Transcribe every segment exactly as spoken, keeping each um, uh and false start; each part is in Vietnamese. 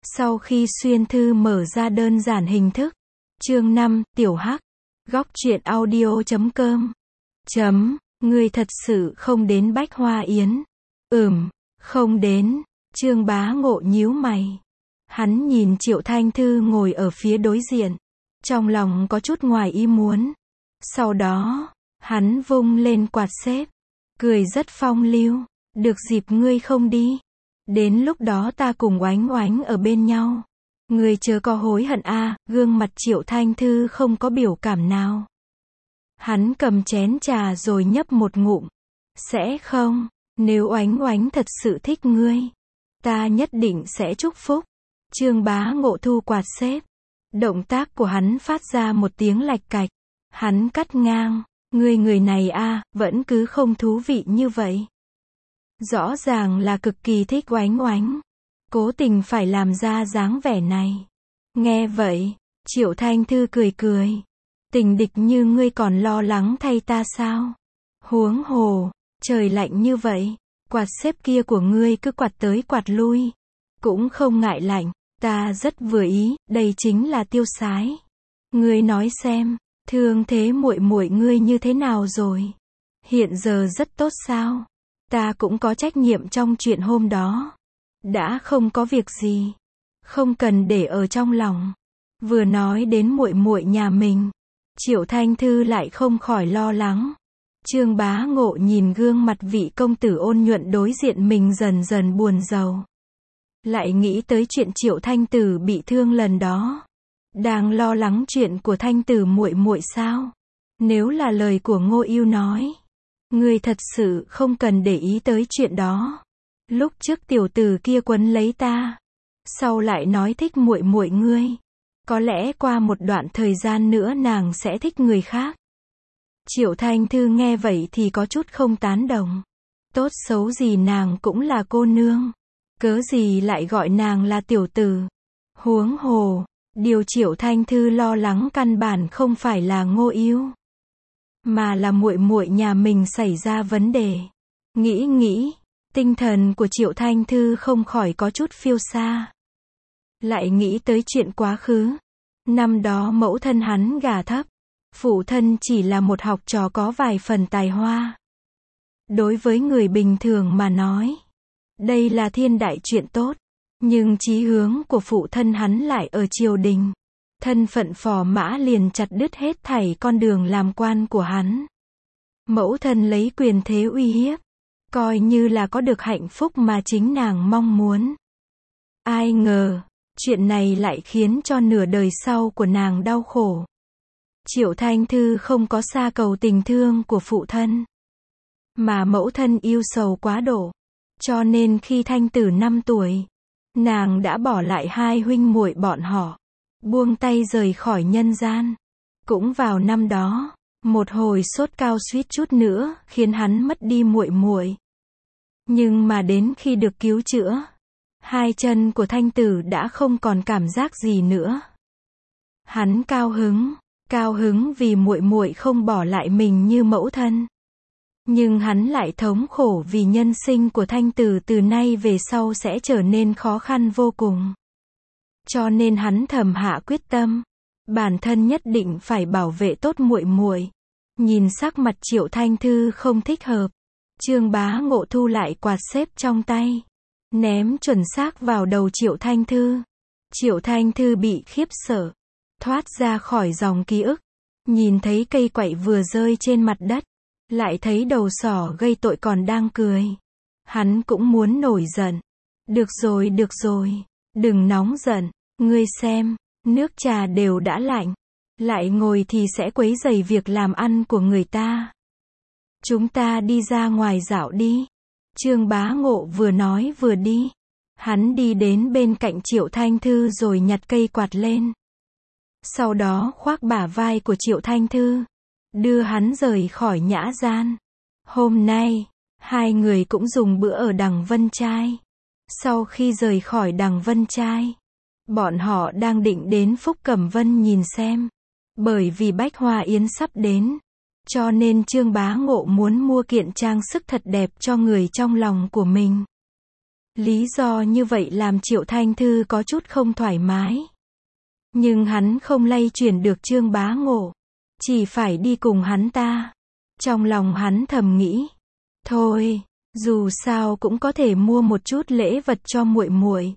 Sau khi xuyên thư mở ra đơn giản hình thức. Chương năm, Tiểu Hắc. Góc truyện audio chấm com. Chấm, ngươi thật sự không đến Bách Hoa Yến. Ừm, không đến. Trương Bá Ngộ nhíu mày. Hắn nhìn Triệu Thanh Thư ngồi ở phía đối diện. Trong lòng có chút ngoài ý muốn. Sau đó, hắn vung lên quạt xếp. Cười rất phong lưu. Được dịp ngươi không đi. Đến lúc đó ta cùng Oánh Oánh ở bên nhau. Ngươi chớ có hối hận a. À, gương mặt Triệu Thanh Thư không có biểu cảm nào. Hắn cầm chén trà rồi nhấp một ngụm. Sẽ không, nếu Oánh Oánh thật sự thích ngươi, ta nhất định sẽ chúc phúc. Trương Bá Ngộ thu quạt xếp. Động tác của hắn phát ra một tiếng lạch cạch. Hắn cắt ngang, ngươi người này a, à, vẫn cứ không thú vị như vậy. Rõ ràng là cực kỳ thích Oánh Oánh. Cố tình phải làm ra dáng vẻ này. Nghe vậy, Triệu Thanh Thư cười cười. Tình địch như ngươi còn lo lắng thay ta sao? Huống hồ, trời lạnh như vậy, quạt xếp kia của ngươi cứ quạt tới quạt lui. Cũng không ngại lạnh, ta rất vừa ý, đây chính là tiêu sái. Ngươi nói xem, thương thế muội muội ngươi như thế nào rồi? Hiện giờ rất tốt sao? Ta cũng có trách nhiệm trong chuyện hôm đó. Đã không có việc gì, không cần để ở trong lòng. Vừa nói đến muội muội nhà mình, Triệu Thanh Thư lại không khỏi lo lắng. Trương Bá Ngộ nhìn gương mặt vị công tử ôn nhuận đối diện mình dần dần buồn rầu. Lại nghĩ tới chuyện Triệu Thanh Tử bị thương lần đó. Đang lo lắng chuyện của Thanh Tử muội muội sao? Nếu là lời của Ngô Ưu nói, ngươi thật sự không cần để ý tới chuyện đó. Lúc trước tiểu tử kia quấn lấy ta, sau lại nói thích muội muội ngươi. Có lẽ qua một đoạn thời gian nữa nàng sẽ thích người khác. Triệu Thanh Thư nghe vậy thì có chút không tán đồng. Tốt xấu gì nàng cũng là cô nương. Cớ gì lại gọi nàng là tiểu tử. Huống hồ, điều Triệu Thanh Thư lo lắng căn bản không phải là Ngô Ưu, mà là muội muội nhà mình xảy ra vấn đề. Nghĩ nghĩ, tinh thần của Triệu Thanh Thư không khỏi có chút phiêu xa. Lại nghĩ tới chuyện quá khứ. Năm đó mẫu thân hắn gà thấp. Phụ thân chỉ là một học trò có vài phần tài hoa. Đối với người bình thường mà nói, đây là thiên đại chuyện tốt. Nhưng chí hướng của phụ thân hắn lại ở triều đình. Thân phận phò mã liền chặt đứt hết thảy con đường làm quan của hắn. Mẫu thân lấy quyền thế uy hiếp, coi như là có được hạnh phúc mà chính nàng mong muốn. Ai ngờ, chuyện này lại khiến cho nửa đời sau của nàng đau khổ. Triệu Thanh Thư không có xa cầu tình thương của phụ thân, mà mẫu thân yêu sầu quá độ. Cho nên khi Thanh Tử năm tuổi, nàng đã bỏ lại hai huynh muội bọn họ, buông tay rời khỏi nhân gian. Cũng vào năm đó, một hồi sốt cao suýt chút nữa khiến hắn mất đi muội muội. Nhưng mà đến khi được cứu chữa, hai chân của Thanh Tử đã không còn cảm giác gì nữa. Hắn cao hứng, cao hứng vì muội muội không bỏ lại mình như mẫu thân. Nhưng hắn lại thống khổ vì nhân sinh của Thanh Tử từ nay về sau sẽ trở nên khó khăn vô cùng. Cho nên hắn thầm hạ quyết tâm, bản thân nhất định phải bảo vệ tốt muội muội. Nhìn sắc mặt Triệu Thanh Thư không thích hợp, Trương Bá Ngộ thu lại quạt xếp trong tay, ném chuẩn xác vào đầu Triệu Thanh Thư. Triệu Thanh Thư bị khiếp sợ, thoát ra khỏi dòng ký ức, nhìn thấy cây quậy vừa rơi trên mặt đất, lại thấy đầu sỏ gây tội còn đang cười. Hắn cũng muốn nổi giận. Được rồi, được rồi, đừng nóng giận, ngươi xem, nước trà đều đã lạnh, lại ngồi thì sẽ quấy rầy việc làm ăn của người ta. Chúng ta đi ra ngoài dạo đi. Trương Bá Ngộ vừa nói vừa đi. Hắn đi đến bên cạnh Triệu Thanh Thư rồi nhặt cây quạt lên. Sau đó khoác bả vai của Triệu Thanh Thư, đưa hắn rời khỏi nhã gian. Hôm nay, hai người cũng dùng bữa ở Đằng Vân Trai. Sau khi rời khỏi Đằng Vân Trai, bọn họ đang định đến Phúc Cẩm Vân nhìn xem. Bởi vì Bách Hoa Yến sắp đến, cho nên Trương Bá Ngộ muốn mua kiện trang sức thật đẹp cho người trong lòng của mình. Lý do như vậy làm Triệu Thanh Thư có chút không thoải mái. Nhưng hắn không lay chuyển được Trương Bá Ngộ, chỉ phải đi cùng hắn ta. Trong lòng hắn thầm nghĩ, thôi, dù sao cũng có thể mua một chút lễ vật cho muội muội.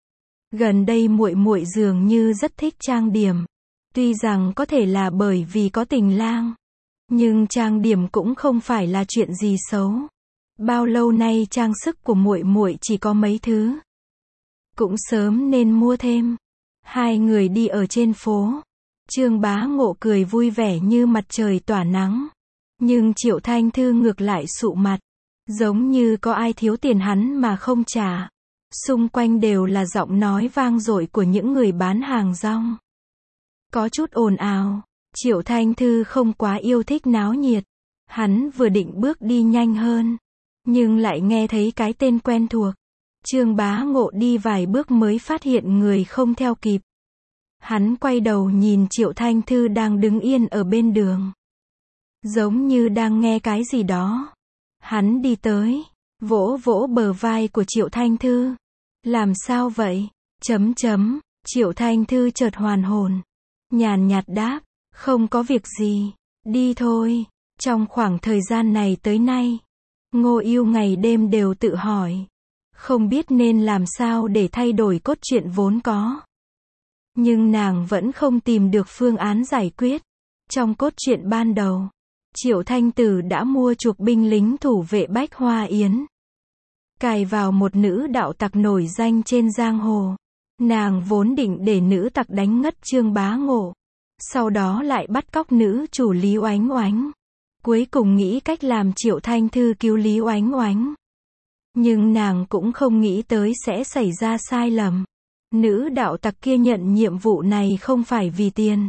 Gần đây muội muội dường như rất thích trang điểm. Tuy rằng có thể là bởi vì có tình lang, nhưng trang điểm cũng không phải là chuyện gì xấu. Bao lâu nay trang sức của muội muội chỉ có mấy thứ, cũng sớm nên mua thêm. Hai người đi ở trên phố, Trương Bá Ngộ cười vui vẻ như mặt trời tỏa nắng, nhưng Triệu Thanh Thư ngược lại sụ mặt, giống như có ai thiếu tiền hắn mà không trả. Xung quanh đều là giọng nói vang dội của những người bán hàng rong, có chút ồn ào. Triệu Thanh Thư không quá yêu thích náo nhiệt, hắn vừa định bước đi nhanh hơn, nhưng lại nghe thấy cái tên quen thuộc. Trương Bá Ngộ đi vài bước mới phát hiện người không theo kịp. Hắn quay đầu nhìn Triệu Thanh Thư đang đứng yên ở bên đường, giống như đang nghe cái gì đó. Hắn đi tới, vỗ vỗ bờ vai của Triệu Thanh Thư. Làm sao vậy? Chấm chấm, Triệu Thanh Thư chợt hoàn hồn, nhàn nhạt đáp, không có việc gì, đi thôi. Trong khoảng thời gian này tới nay, Ngô Yêu ngày đêm đều tự hỏi, không biết nên làm sao để thay đổi cốt truyện vốn có. Nhưng nàng vẫn không tìm được phương án giải quyết. Trong cốt truyện ban đầu, Triệu Thanh Tử đã mua chuộc binh lính thủ vệ Bách Hoa Yến, cài vào một nữ đạo tặc nổi danh trên giang hồ. Nàng vốn định để nữ tặc đánh ngất Trương Bá Ngộ, sau đó lại bắt cóc nữ chủ Lý Oánh Oánh. Cuối cùng nghĩ cách làm Triệu Thanh Thư cứu Lý Oánh Oánh. Nhưng nàng cũng không nghĩ tới sẽ xảy ra sai lầm. Nữ đạo tặc kia nhận nhiệm vụ này không phải vì tiền,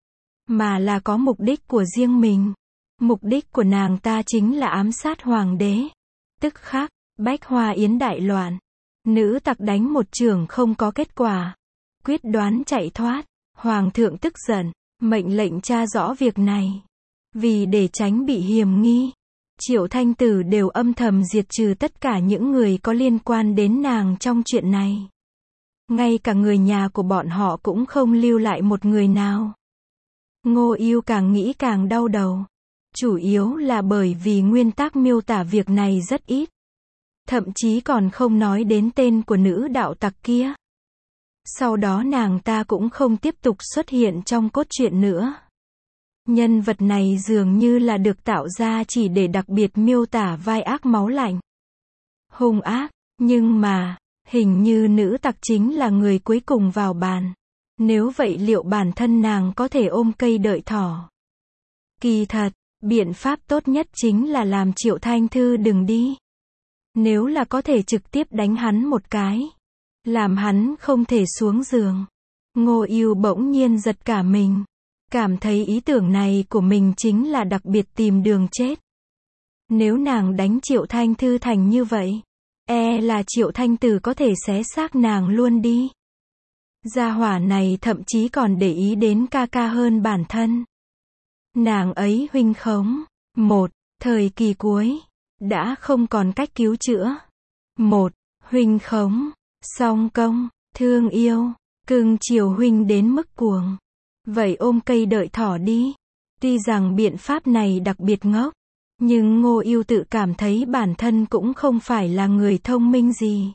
mà là có mục đích của riêng mình. Mục đích của nàng ta chính là ám sát hoàng đế. Tức khắc, Bách Hoa Yến đại loạn. Nữ tặc đánh một chưởng không có kết quả, quyết đoán chạy thoát. Hoàng thượng tức giận, mệnh lệnh tra rõ việc này. Vì để tránh bị hiềm nghi, Triệu Thanh Tử đều âm thầm diệt trừ tất cả những người có liên quan đến nàng trong chuyện này. Ngay cả người nhà của bọn họ cũng không lưu lại một người nào. Ngô Yêu càng nghĩ càng đau đầu. Chủ yếu là bởi vì nguyên tác miêu tả việc này rất ít. Thậm chí còn không nói đến tên của nữ đạo tặc kia. Sau đó nàng ta cũng không tiếp tục xuất hiện trong cốt truyện nữa. Nhân vật này dường như là được tạo ra chỉ để đặc biệt miêu tả vai ác máu lạnh, hung ác. Nhưng mà, hình như nữ tặc chính là người cuối cùng vào bàn. Nếu vậy liệu bản thân nàng có thể ôm cây đợi thỏ? Kỳ thật, biện pháp tốt nhất chính là làm Triệu Thanh Thư đừng đi. Nếu là có thể trực tiếp đánh hắn một cái, làm hắn không thể xuống giường. Ngô Yêu bỗng nhiên giật cả mình, cảm thấy ý tưởng này của mình chính là đặc biệt tìm đường chết. Nếu nàng đánh Triệu Thanh Thư thành như vậy, e là Triệu Thanh Tử có thể xé xác nàng luôn đi. Gia hỏa này thậm chí còn để ý đến ca ca hơn bản thân. Nàng ấy huynh khống. Một, thời kỳ cuối, đã không còn cách cứu chữa. Một, huynh khống, song công, thương yêu, cưng chiều huynh đến mức cuồng. Vậy ôm cây đợi thỏ đi. Tuy rằng biện pháp này đặc biệt ngốc, nhưng Ngô Yêu tự cảm thấy bản thân cũng không phải là người thông minh gì.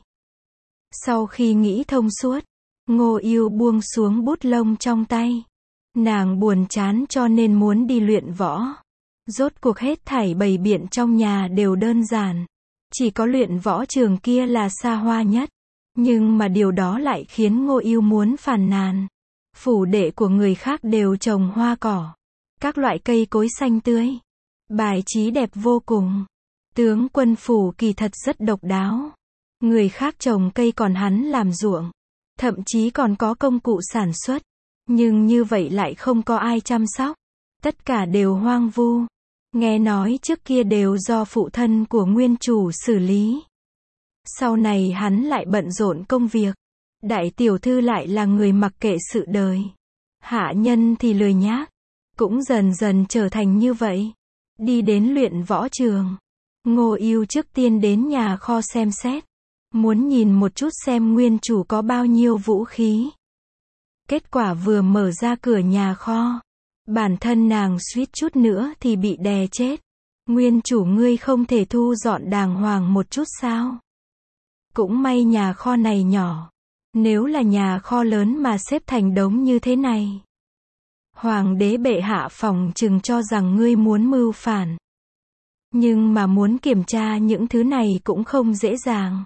Sau khi nghĩ thông suốt, Ngô Yêu buông xuống bút lông trong tay. Nàng buồn chán cho nên muốn đi luyện võ. Rốt cuộc hết thảy bày biện trong nhà đều đơn giản. Chỉ có luyện võ trường kia là xa hoa nhất. Nhưng mà điều đó lại khiến Ngô Yêu muốn phàn nàn. Phủ đệ của người khác đều trồng hoa cỏ, các loại cây cối xanh tươi, bài trí đẹp vô cùng. Tướng quân phủ kỳ thật rất độc đáo. Người khác trồng cây còn hắn làm ruộng, thậm chí còn có công cụ sản xuất. Nhưng như vậy lại không có ai chăm sóc. Tất cả đều hoang vu. Nghe nói trước kia đều do phụ thân của nguyên chủ xử lý. Sau này hắn lại bận rộn công việc. Đại tiểu thư lại là người mặc kệ sự đời. Hạ nhân thì lười nhác. Cũng dần dần trở thành như vậy. Đi đến luyện võ trường, Ngô Yêu trước tiên đến nhà kho xem xét. muốn nhìn một chút xem nguyên chủ có bao nhiêu vũ khí. Kết quả vừa mở ra cửa nhà kho, bản thân nàng suýt chút nữa thì bị đè chết. Nguyên chủ ngươi không thể thu dọn đàng hoàng một chút sao? Cũng may nhà kho này nhỏ. Nếu là nhà kho lớn mà xếp thành đống như thế này, hoàng đế bệ hạ phòng chừng cho rằng ngươi muốn mưu phản. Nhưng mà muốn kiểm tra những thứ này cũng không dễ dàng.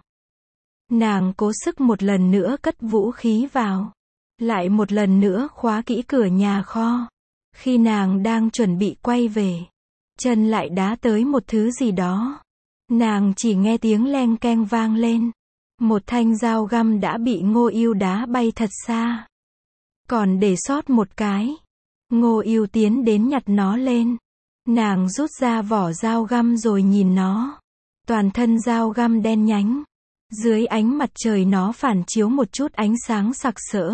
Nàng cố sức một lần nữa cất vũ khí vào. Lại một lần nữa khóa kỹ cửa nhà kho. Khi nàng đang chuẩn bị quay về, chân lại đá tới một thứ gì đó. Nàng chỉ nghe tiếng leng keng vang lên. Một thanh dao găm đã bị Ngô Ưu đá bay thật xa. Còn để sót một cái. Ngô Ưu tiến đến nhặt nó lên. Nàng rút ra vỏ dao găm rồi nhìn nó. Toàn thân dao găm đen nhánh. Dưới ánh mặt trời nó phản chiếu một chút ánh sáng sặc sỡ.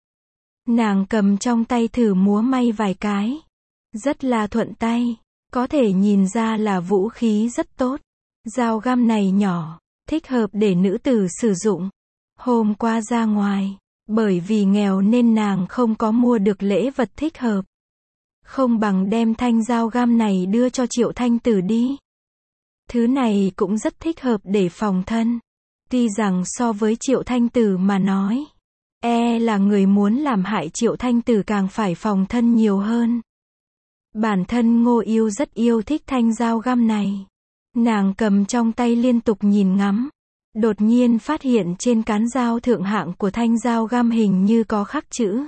Nàng cầm trong tay thử múa may vài cái. Rất là thuận tay. Có thể nhìn ra là vũ khí rất tốt. Dao găm này nhỏ, thích hợp để nữ tử sử dụng. Hôm qua ra ngoài, bởi vì nghèo nên nàng không có mua được lễ vật thích hợp. Không bằng đem thanh dao găm này đưa cho Triệu Thanh Tử đi. Thứ này cũng rất thích hợp để phòng thân. Tuy rằng so với Triệu Thanh Tử mà nói, e là người muốn làm hại Triệu Thanh Tử càng phải phòng thân nhiều hơn. Bản thân Ngô Ưu rất yêu thích thanh dao găm này. Nàng cầm trong tay liên tục nhìn ngắm. Đột nhiên phát hiện trên cán dao thượng hạng của thanh dao găm hình như có khắc chữ.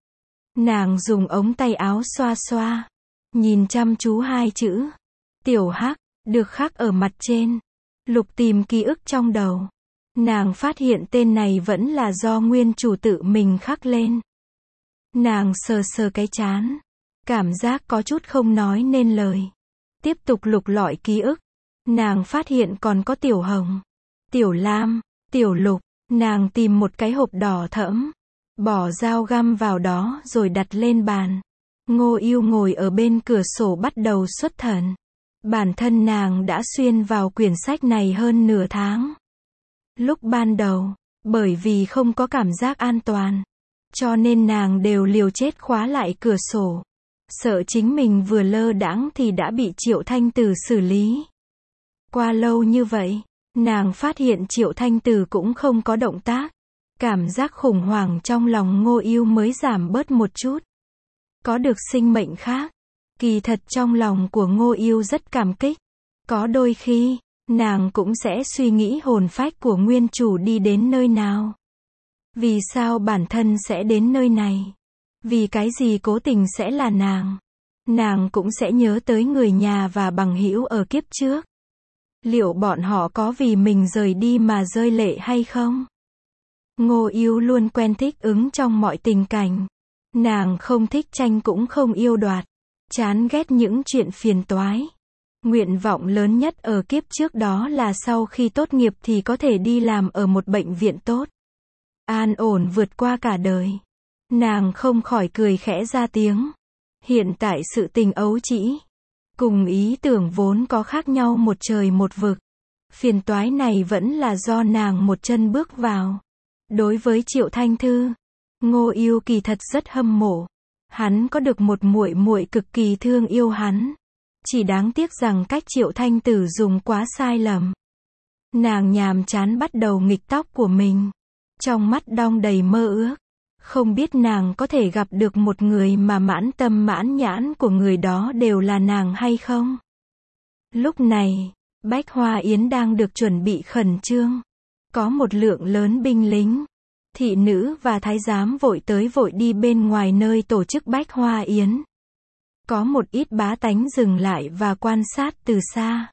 Nàng dùng ống tay áo xoa xoa. Nhìn chăm chú hai chữ. Tiểu Hắc, được khắc ở mặt trên. Lục tìm ký ức trong đầu. Nàng phát hiện tên này vẫn là do nguyên chủ tự mình khắc lên. Nàng sờ sờ cái trán. Cảm giác có chút không nói nên lời. Tiếp tục lục lọi ký ức. Nàng phát hiện còn có Tiểu Hồng, Tiểu Lam, Tiểu Lục. Nàng tìm một cái hộp đỏ thẫm. Bỏ dao găm vào đó rồi đặt lên bàn. Ngô Ưu ngồi ở bên cửa sổ bắt đầu xuất thần. Bản thân nàng đã xuyên vào quyển sách này hơn nửa tháng. Lúc ban đầu, bởi vì không có cảm giác an toàn, cho nên nàng đều liều chết khóa lại cửa sổ. Sợ chính mình vừa lơ đãng thì đã bị Triệu Thanh Tử xử lý. Qua lâu như vậy, nàng phát hiện Triệu Thanh Tử cũng không có động tác. Cảm giác khủng hoảng trong lòng Ngô Ưu mới giảm bớt một chút. Có được sinh mệnh khác. Kỳ thật trong lòng của Ngô Ưu rất cảm kích. Có đôi khi, nàng cũng sẽ suy nghĩ hồn phách của nguyên chủ đi đến nơi nào. Vì sao bản thân sẽ đến nơi này? Vì cái gì cố tình sẽ là nàng? Nàng cũng sẽ nhớ tới người nhà và bằng hữu ở kiếp trước. Liệu bọn họ có vì mình rời đi mà rơi lệ hay không? Ngô Ưu luôn quen thích ứng trong mọi tình cảnh. Nàng không thích tranh cũng không yêu đoạt. Chán ghét những chuyện phiền toái. Nguyện vọng lớn nhất ở kiếp trước đó là sau khi tốt nghiệp thì có thể đi làm ở một bệnh viện tốt. An ổn vượt qua cả đời. Nàng không khỏi cười khẽ ra tiếng. Hiện tại sự tình ấu trĩ. Cùng ý tưởng vốn có khác nhau một trời một vực. Phiền toái này vẫn là do nàng một chân bước vào. Đối với Triệu Thanh Thư, Ngô Ưu kỳ thật rất hâm mộ. Hắn có được một muội muội cực kỳ thương yêu hắn. Chỉ đáng tiếc rằng cách Triệu Thanh Tử dùng quá sai lầm. Nàng nhàm chán bắt đầu nghịch tóc của mình. Trong mắt đong đầy mơ ước. Không biết nàng có thể gặp được một người mà mãn tâm mãn nhãn của người đó đều là nàng hay không? Lúc này, Bách Hoa Yến đang được chuẩn bị khẩn trương. Có một lượng lớn binh lính, thị nữ và thái giám vội tới vội đi bên ngoài nơi tổ chức Bách Hoa Yến. Có một ít bá tánh dừng lại và quan sát từ xa.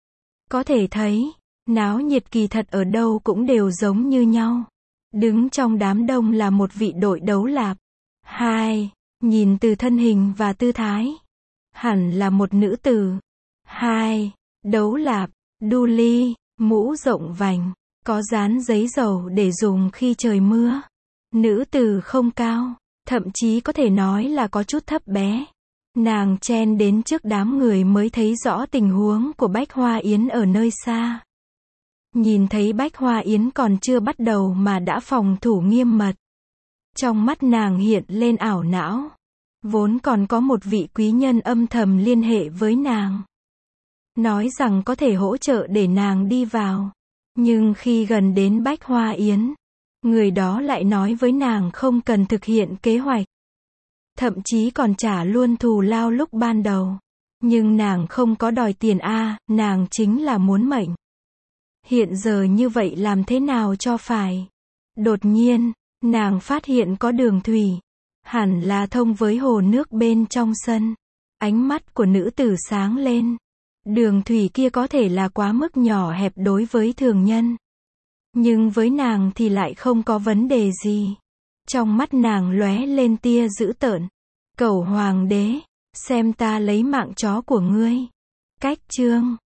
Có thể thấy, náo nhiệt kỳ thật ở đâu cũng đều giống như nhau. Đứng trong đám đông là một vị đội đấu lạp. Hai, nhìn từ thân hình và tư thái, hẳn là một nữ tử. Hai, đấu lạp, đu ly, mũ rộng vành, có dán giấy dầu để dùng khi trời mưa. Nữ tử không cao, thậm chí có thể nói là có chút thấp bé. Nàng chen đến trước đám người mới thấy rõ tình huống của Bách Hoa Yến ở nơi xa. Nhìn thấy Bách Hoa Yến còn chưa bắt đầu mà đã phòng thủ nghiêm mật. Trong mắt nàng hiện lên ảo não. Vốn còn có một vị quý nhân âm thầm liên hệ với nàng. Nói rằng có thể hỗ trợ để nàng đi vào. Nhưng khi gần đến Bách Hoa Yến, người đó lại nói với nàng không cần thực hiện kế hoạch. Thậm chí còn trả luôn thù lao lúc ban đầu. Nhưng nàng không có đòi tiền a, nàng chính là muốn mệnh. Hiện giờ như vậy làm thế nào cho phải? Đột nhiên, nàng phát hiện có đường thủy. Hẳn là thông với hồ nước bên trong sân. Ánh mắt của nữ tử sáng lên. Đường thủy kia có thể là quá mức nhỏ hẹp đối với thường nhân. Nhưng với nàng thì lại không có vấn đề gì. Trong mắt nàng lóe lên tia dữ tợn. Cẩu hoàng đế, xem ta lấy mạng chó của ngươi. Cách chương